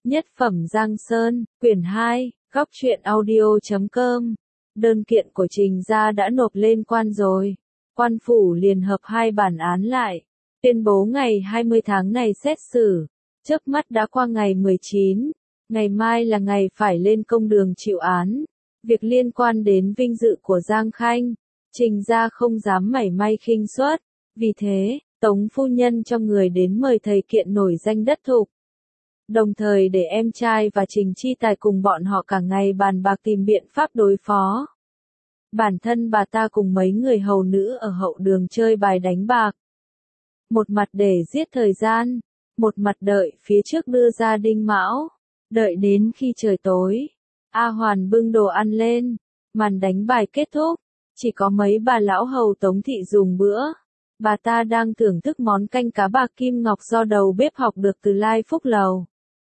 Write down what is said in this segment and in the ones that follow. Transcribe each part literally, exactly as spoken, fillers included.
Nhất phẩm Giang Sơn, quyển hai, góc truyện audio chấm com. Đơn kiện của Trình gia đã nộp lên quan rồi. Quan phủ liền hợp hai bản án lại, tuyên bố ngày hai mươi tháng này xét xử. Chớp mắt đã qua ngày mười chín, ngày mai là ngày phải lên công đường chịu án. Việc liên quan đến vinh dự của Giang Khanh, Trình gia không dám mảy may khinh suất. Vì thế, Tống phu nhân cho người đến mời thầy kiện nổi danh đất thục. Đồng thời để em trai và Trình Chi Tài cùng bọn họ cả ngày bàn bạc tìm biện pháp đối phó. Bản thân bà ta cùng mấy người hầu nữ ở hậu đường chơi bài đánh bạc. Một mặt để giết thời gian, một mặt đợi phía trước đưa ra đinh mão. Đợi đến khi trời tối, A Hoàn bưng đồ ăn lên, màn đánh bài kết thúc, chỉ có mấy bà lão hầu Tống thị dùng bữa. Bà ta đang thưởng thức món canh cá bạc kim ngọc do đầu bếp học được từ Lai Phúc Lầu.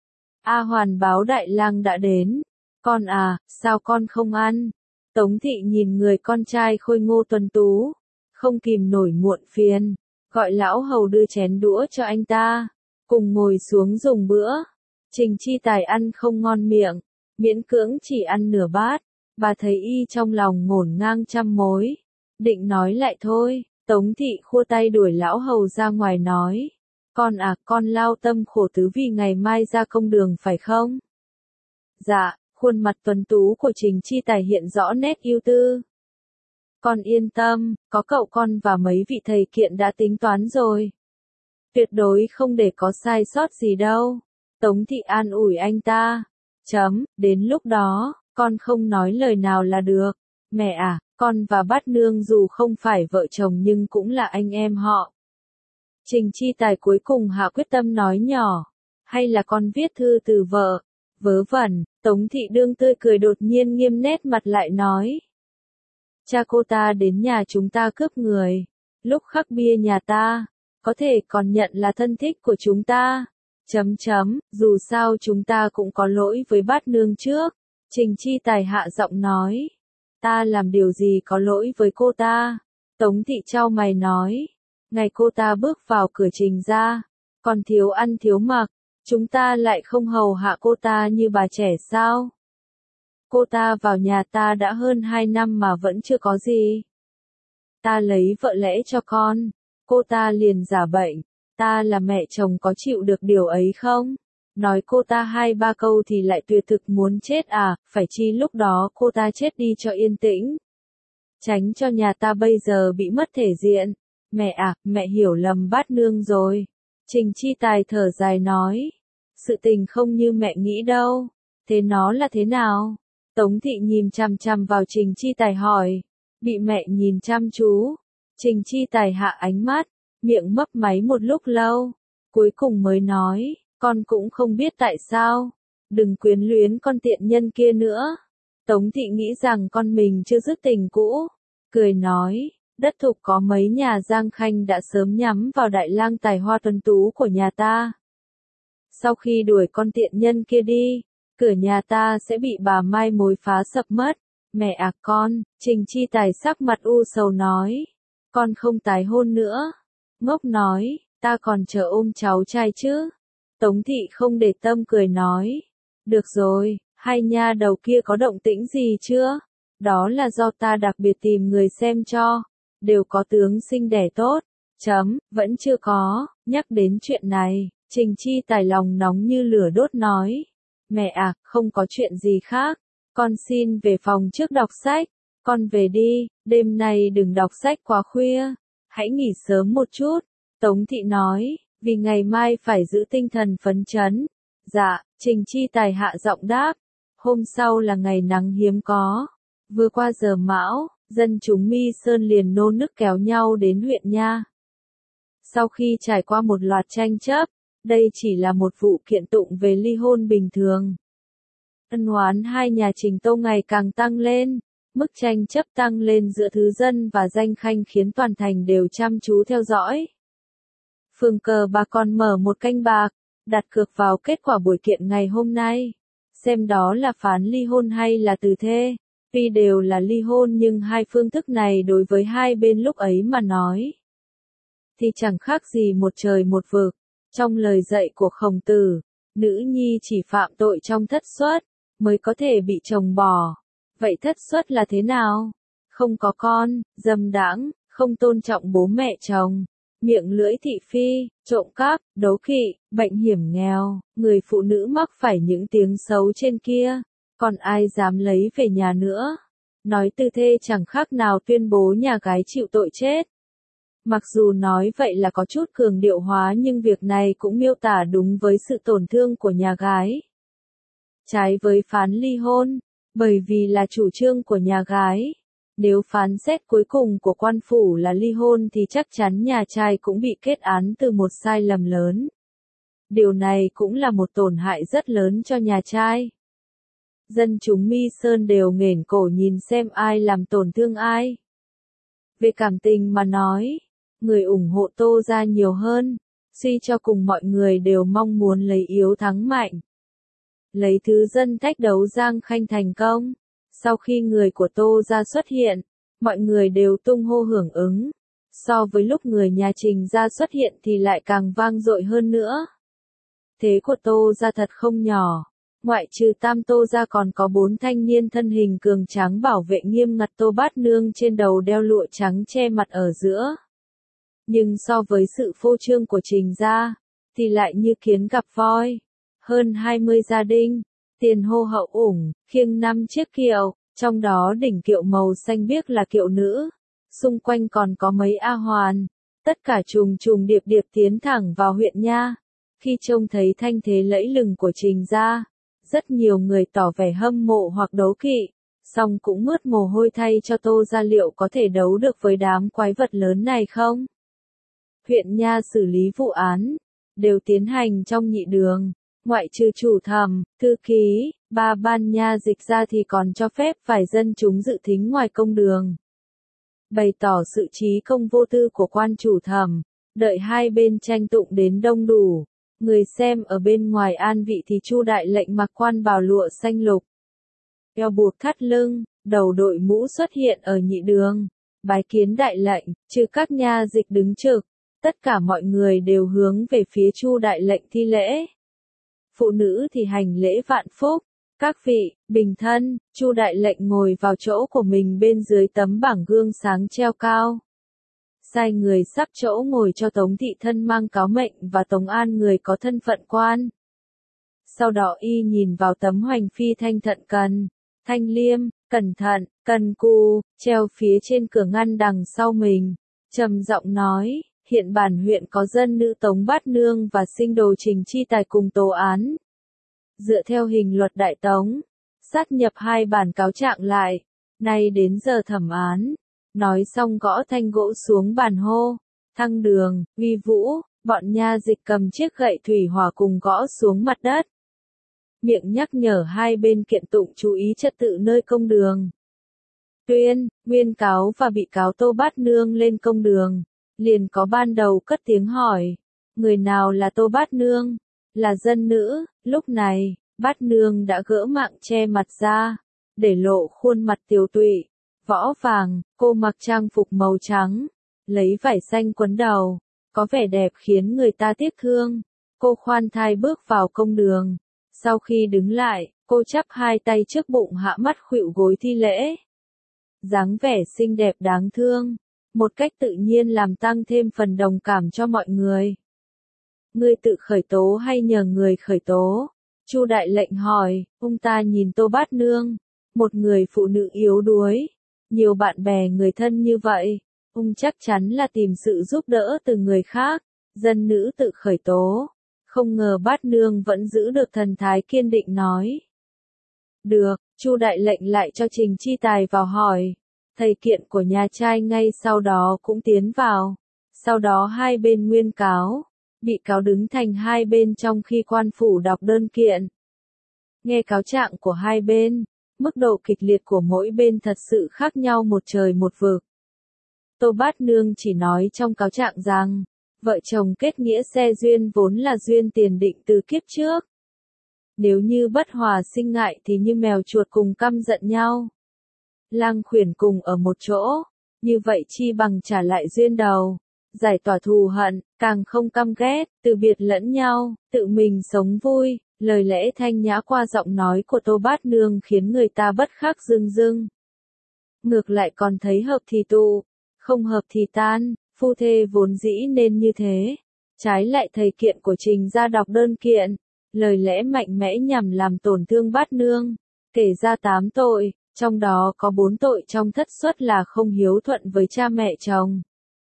A Hoàn báo đại lang đã đến. Con à, sao con không ăn? Tống thị nhìn người con trai khôi ngô tuấn tú, không kìm nổi muộn phiền, gọi lão hầu đưa chén đũa cho anh ta, cùng ngồi xuống dùng bữa. Trình Chi Tài ăn không ngon miệng, miễn cưỡng chỉ ăn nửa bát, bà thấy y trong lòng ngổn ngang trăm mối, định nói lại thôi. Tống thị khua tay đuổi lão hầu ra ngoài nói, con à, con lao tâm khổ tứ vì ngày mai ra công đường phải không? Dạ, khuôn mặt tuấn tú của Trình Chi Tài hiện rõ nét ưu tư. Con yên tâm, có cậu con và mấy vị thầy kiện đã tính toán rồi. Tuyệt đối không để có sai sót gì đâu. Tống thị an ủi anh ta. Chấm, đến lúc đó, con không nói lời nào là được. Mẹ à, con và Bát Nương dù không phải vợ chồng nhưng cũng là anh em họ. Trình Chi Tài cuối cùng hạ quyết tâm nói nhỏ, hay là con viết thư từ vợ? Vớ vẩn, Tống thị đương tươi cười đột nhiên nghiêm nét mặt lại nói. Cha cô ta đến nhà chúng ta cướp người, lúc khắc bia nhà ta, có thể còn nhận là thân thích của chúng ta. Chấm chấm, dù sao chúng ta cũng có lỗi với Bát Nương trước. Trình Chi Tài hạ giọng nói. Ta làm điều gì có lỗi với cô ta? Tống thị chau mày nói. Ngày cô ta bước vào cửa Trình gia, còn thiếu ăn thiếu mặc, chúng ta lại không hầu hạ cô ta như bà trẻ sao? Cô ta vào nhà ta đã hơn hai năm mà vẫn chưa có gì. Ta lấy vợ lẽ cho con, cô ta liền giả bệnh, ta là mẹ chồng có chịu được điều ấy không? Nói cô ta hai ba câu thì lại tuyệt thực muốn chết à, phải chi lúc đó cô ta chết đi cho yên tĩnh. Tránh cho nhà ta bây giờ bị mất thể diện. Mẹ à, mẹ hiểu lầm Bát Nương rồi. Trình Chi Tài thở dài nói. Sự tình không như mẹ nghĩ đâu. Thế nó là thế nào? Tống thị nhìn chằm chằm vào Trình Chi Tài hỏi. Bị mẹ nhìn chăm chú. Trình Chi Tài hạ ánh mắt, miệng mấp máy một lúc lâu. Cuối cùng mới nói. Con cũng không biết tại sao. Đừng quyến luyến con tiện nhân kia nữa. Tống thị nghĩ rằng con mình chưa dứt tình cũ. Cười nói. Đất thục có mấy nhà Giang Khanh đã sớm nhắm vào đại lang tài hoa tuấn tú của nhà ta. Sau khi đuổi con tiện nhân kia đi, cửa nhà ta sẽ bị bà mai mối phá sập mất. Mẹ à con, Trình Chi Tài sắc mặt u sầu nói. Con không tái hôn nữa. Ngốc nói, ta còn chờ ôm cháu trai chứ. Tống thị không để tâm cười nói. Được rồi, hai nha đầu kia có động tĩnh gì chưa? Đó là do ta đặc biệt tìm người xem cho. Đều có tướng sinh đẻ tốt. Chấm, vẫn chưa có. Nhắc đến chuyện này, Trình Chi Tài lòng nóng như lửa đốt nói. Mẹ à, không có chuyện gì khác. Con xin về phòng trước đọc sách. Con về đi, đêm nay đừng đọc sách quá khuya. Hãy nghỉ sớm một chút. Tống thị nói, vì ngày mai phải giữ tinh thần phấn chấn. Dạ, Trình Chi Tài hạ giọng đáp. Hôm sau là ngày nắng hiếm có. Vừa qua giờ mão, dân chúng Mi Sơn liền nô nức kéo nhau đến huyện nha. Sau khi trải qua một loạt tranh chấp, đây chỉ là một vụ kiện tụng về ly hôn bình thường. Ân oán hai nhà Trình Tâu ngày càng tăng lên, mức tranh chấp tăng lên giữa thứ dân và danh khanh khiến toàn thành đều chăm chú theo dõi. Phường Cờ Bạc còn mở một canh bạc, đặt cược vào kết quả buổi kiện ngày hôm nay. Xem đó là phán ly hôn hay là từ thê. Tuy đều là ly hôn nhưng hai phương thức này đối với hai bên lúc ấy mà nói thì chẳng khác gì một trời một vực. Trong lời dạy của Khổng Tử, Nữ nhi chỉ phạm tội trong thất suất, mới có thể bị chồng bỏ. Vậy thất suất là thế nào? Không có con, dâm đãng, không tôn trọng bố mẹ chồng, miệng lưỡi thị phi, trộm cắp, đố kỵ, bệnh hiểm nghèo, người phụ nữ mắc phải những tiếng xấu trên kia, còn ai dám lấy về nhà nữa. Nói tư thê chẳng khác nào tuyên bố nhà gái chịu tội chết. Mặc dù nói vậy là có chút cường điệu hóa nhưng việc này cũng miêu tả đúng với sự tổn thương của nhà gái. Trái với phán ly hôn, bởi vì là chủ trương của nhà gái. Nếu phán xét cuối cùng của quan phủ là ly hôn thì chắc chắn nhà trai cũng bị kết án từ một sai lầm lớn. Điều này cũng là một tổn hại rất lớn cho nhà trai. Dân chúng Mi Sơn đều nghển cổ nhìn xem ai làm tổn thương ai. Về cảm tình mà nói, người ủng hộ Tô gia nhiều hơn, suy cho cùng mọi người đều mong muốn lấy yếu thắng mạnh. Lấy thứ dân thách đấu Giang Khanh thành công. Sau khi người của Tô gia xuất hiện, mọi người đều tung hô hưởng ứng. So với lúc người nhà Trình gia xuất hiện thì lại càng vang dội hơn nữa. Thế của Tô gia thật không nhỏ. Ngoại trừ Tam Tô gia còn có bốn thanh niên thân hình cường tráng bảo vệ nghiêm ngặt Tô Bát Nương trên đầu đeo lụa trắng che mặt ở giữa. Nhưng so với sự phô trương của Trình gia, thì lại như kiến gặp voi. Hơn hai mươi gia đình, tiền hô hậu ủng, khiêng năm chiếc kiệu, trong đó đỉnh kiệu màu xanh biếc là kiệu nữ. Xung quanh còn có mấy A hoàn, tất cả trùng trùng điệp điệp tiến thẳng vào huyện nha. Khi trông thấy thanh thế lẫy lừng của Trình gia, rất nhiều người tỏ vẻ hâm mộ hoặc đấu kỵ, song cũng mướt mồ hôi thay cho Tô gia liệu có thể đấu được với đám quái vật lớn này không? Huyện nha xử lý vụ án, đều tiến hành trong nhị đường, ngoại trừ chủ thẩm, thư ký, ba ban nha dịch ra thì còn cho phép vài dân chúng dự thính ngoài công đường. Bày tỏ sự trí công vô tư của quan chủ thẩm, đợi hai bên tranh tụng đến đông đủ. Người xem ở bên ngoài an vị thì Chu đại lệnh mặc quan bào lụa xanh lục, eo buộc thắt lưng, đầu đội mũ xuất hiện ở nhị đường, bái kiến đại lệnh, trừ các nha dịch đứng trực, tất cả mọi người đều hướng về phía Chu đại lệnh thi lễ. Phụ nữ thì hành lễ vạn phúc, các vị, bình thân, Chu đại lệnh ngồi vào chỗ của mình bên dưới tấm bảng gương sáng treo cao. Sai người sắp chỗ ngồi cho Tống thị thân mang cáo mệnh và Tống an người có thân phận quan. Sau đó y nhìn vào tấm hoành phi thanh thận cần, thanh liêm, cẩn thận, cần cù, treo phía trên cửa ngăn đằng sau mình, trầm giọng nói, hiện bản huyện có dân nữ Tống Bát Nương và sinh đồ Trình Chi Tài cùng tố án. Dựa theo hình luật Đại Tống, sát nhập hai bản cáo trạng lại, nay đến giờ thẩm án. Nói xong gõ thanh gỗ xuống bàn hô, Thăng Đường, Uy Vũ, bọn nha dịch cầm chiếc gậy thủy hỏa cùng gõ xuống mặt đất. Miệng nhắc nhở hai bên kiện tụng chú ý trật tự nơi công đường. Tuyên, nguyên cáo và bị cáo Tô Bát Nương lên công đường, liền có ban đầu cất tiếng hỏi, người nào là Tô Bát Nương? Là dân nữ. Lúc này, Bát Nương đã gỡ mạng che mặt ra, để lộ khuôn mặt tiều tụy. Võ vàng, cô mặc trang phục màu trắng, lấy vải xanh quấn đầu, có vẻ đẹp khiến người ta tiếc thương. Cô khoan thai bước vào công đường. Sau khi đứng lại, cô chắp hai tay trước bụng hạ mắt khuỵu gối thi lễ. Dáng vẻ xinh đẹp đáng thương, một cách tự nhiên làm tăng thêm phần đồng cảm cho mọi người. Ngươi tự khởi tố hay nhờ người khởi tố? Chu đại lệnh hỏi. Ông ta nhìn Tô Bát Nương, một người phụ nữ yếu đuối, nhiều bạn bè người thân như vậy, ông chắc chắn là tìm sự giúp đỡ từ người khác. Dân nữ tự khởi tố. Không ngờ Bát Nương vẫn giữ được thần thái kiên định nói. Được, Chu đại lệnh lại cho Trình Chi Tài vào hỏi. Thầy kiện của nhà trai ngay sau đó cũng tiến vào. Sau đó hai bên nguyên cáo, bị cáo đứng thành hai bên trong khi quan phủ đọc đơn kiện. Nghe cáo trạng của hai bên, mức độ kịch liệt của mỗi bên thật sự khác nhau một trời một vực. Tô Bát Nương chỉ nói trong cáo trạng rằng, vợ chồng kết nghĩa xe duyên vốn là duyên tiền định từ kiếp trước. Nếu như bất hòa sinh ngại thì như mèo chuột cùng căm giận nhau. Lang khuyển cùng ở một chỗ, như vậy chi bằng trả lại duyên đầu. giải tỏa thù hận, càng không căm ghét, từ biệt lẫn nhau, tự mình sống vui. Lời lẽ thanh nhã qua giọng nói của Tô Bát Nương khiến người ta bất khắc dưng dưng. Ngược lại còn thấy hợp thì tụ, không hợp thì tan, phu thê vốn dĩ nên như thế. Trái lại thầy kiện của Trình gia đọc đơn kiện, lời lẽ mạnh mẽ nhằm làm tổn thương Bát Nương, kể ra tám tội, trong đó có bốn tội trong thất xuất là không hiếu thuận với cha mẹ chồng,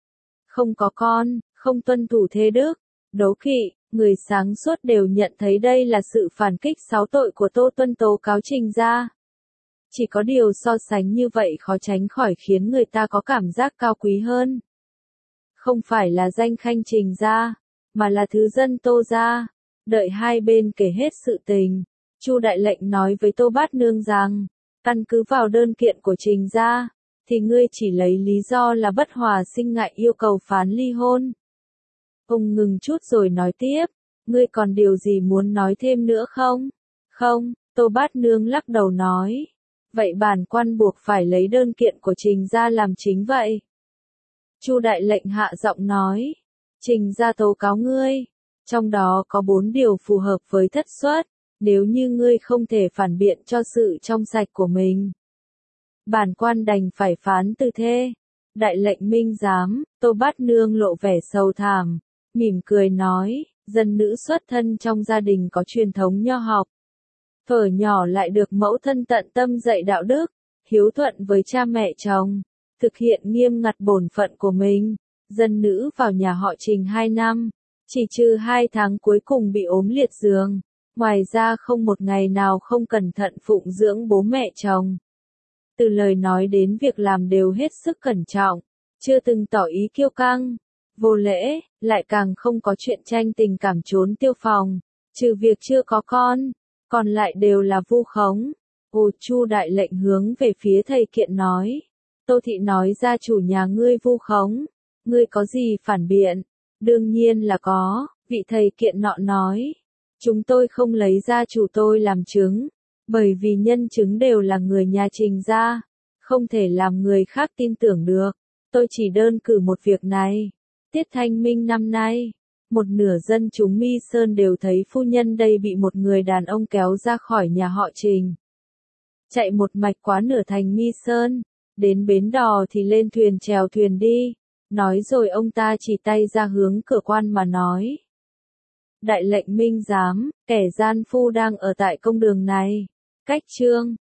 không có con, không tuân thủ thê đức, đố kỵ. Người sáng suốt đều nhận thấy đây là sự phản kích sáu tội của Tô Tuân tố cáo Trình gia. Chỉ có điều so sánh như vậy khó tránh khỏi khiến người ta có cảm giác cao quý hơn. Không phải là danh khanh Trình gia, mà là thứ dân Tô gia. Đợi hai bên kể hết sự tình, Chu Đại Lệnh nói với Tô Bát Nương rằng, căn cứ vào đơn kiện của Trình gia, thì ngươi chỉ lấy lý do là bất hòa sinh ngại yêu cầu phán ly hôn. Ông ngừng chút rồi nói tiếp, ngươi còn điều gì muốn nói thêm nữa không? Không, Tô Bát Nương lắc đầu nói. Vậy bản quan buộc phải lấy đơn kiện của Trình gia làm chính vậy. Chu Đại Lệnh hạ giọng nói, Trình gia tố cáo ngươi, trong đó có bốn điều phù hợp với thất xuất, nếu như ngươi không thể phản biện cho sự trong sạch của mình. Bản quan đành phải phán từ thê. Đại Lệnh minh giám, Tô Bát Nương lộ vẻ sầu thảm, mỉm cười nói, dân nữ xuất thân trong gia đình có truyền thống nho học. Thuở nhỏ lại được mẫu thân tận tâm dạy đạo đức, hiếu thuận với cha mẹ chồng, thực hiện nghiêm ngặt bổn phận của mình. Dân nữ vào nhà họ Trình hai năm, chỉ trừ hai tháng cuối cùng bị ốm liệt giường, ngoài ra không một ngày nào không cẩn thận phụng dưỡng bố mẹ chồng. Từ lời nói đến việc làm đều hết sức cẩn trọng, chưa từng tỏ ý kiêu căng, vô lễ, lại càng không có chuyện tranh tình cảm trốn tiêu phòng, trừ việc chưa có con, còn lại đều là vu khống. Ồ, Chu Đại Lệnh hướng về phía thầy kiện nói, Tô thị nói gia chủ nhà ngươi vu khống, ngươi có gì phản biện? Đương nhiên là có, vị thầy kiện nọ nói, chúng tôi không lấy gia chủ tôi làm chứng, bởi vì nhân chứng đều là người nhà Trình gia, không thể làm người khác tin tưởng được. Tôi chỉ đơn cử một việc này. Tiết Thanh Minh năm nay, một nửa dân chúng Mi Sơn đều thấy phu nhân đây bị một người đàn ông kéo ra khỏi nhà họ Trình. Chạy một mạch quá nửa thành Mi Sơn, đến bến đò thì lên thuyền chèo thuyền đi, nói rồi ông ta chỉ tay ra hướng cửa quan mà nói. Đại Lệnh minh giám, kẻ gian phu đang ở tại công đường này. Cách chương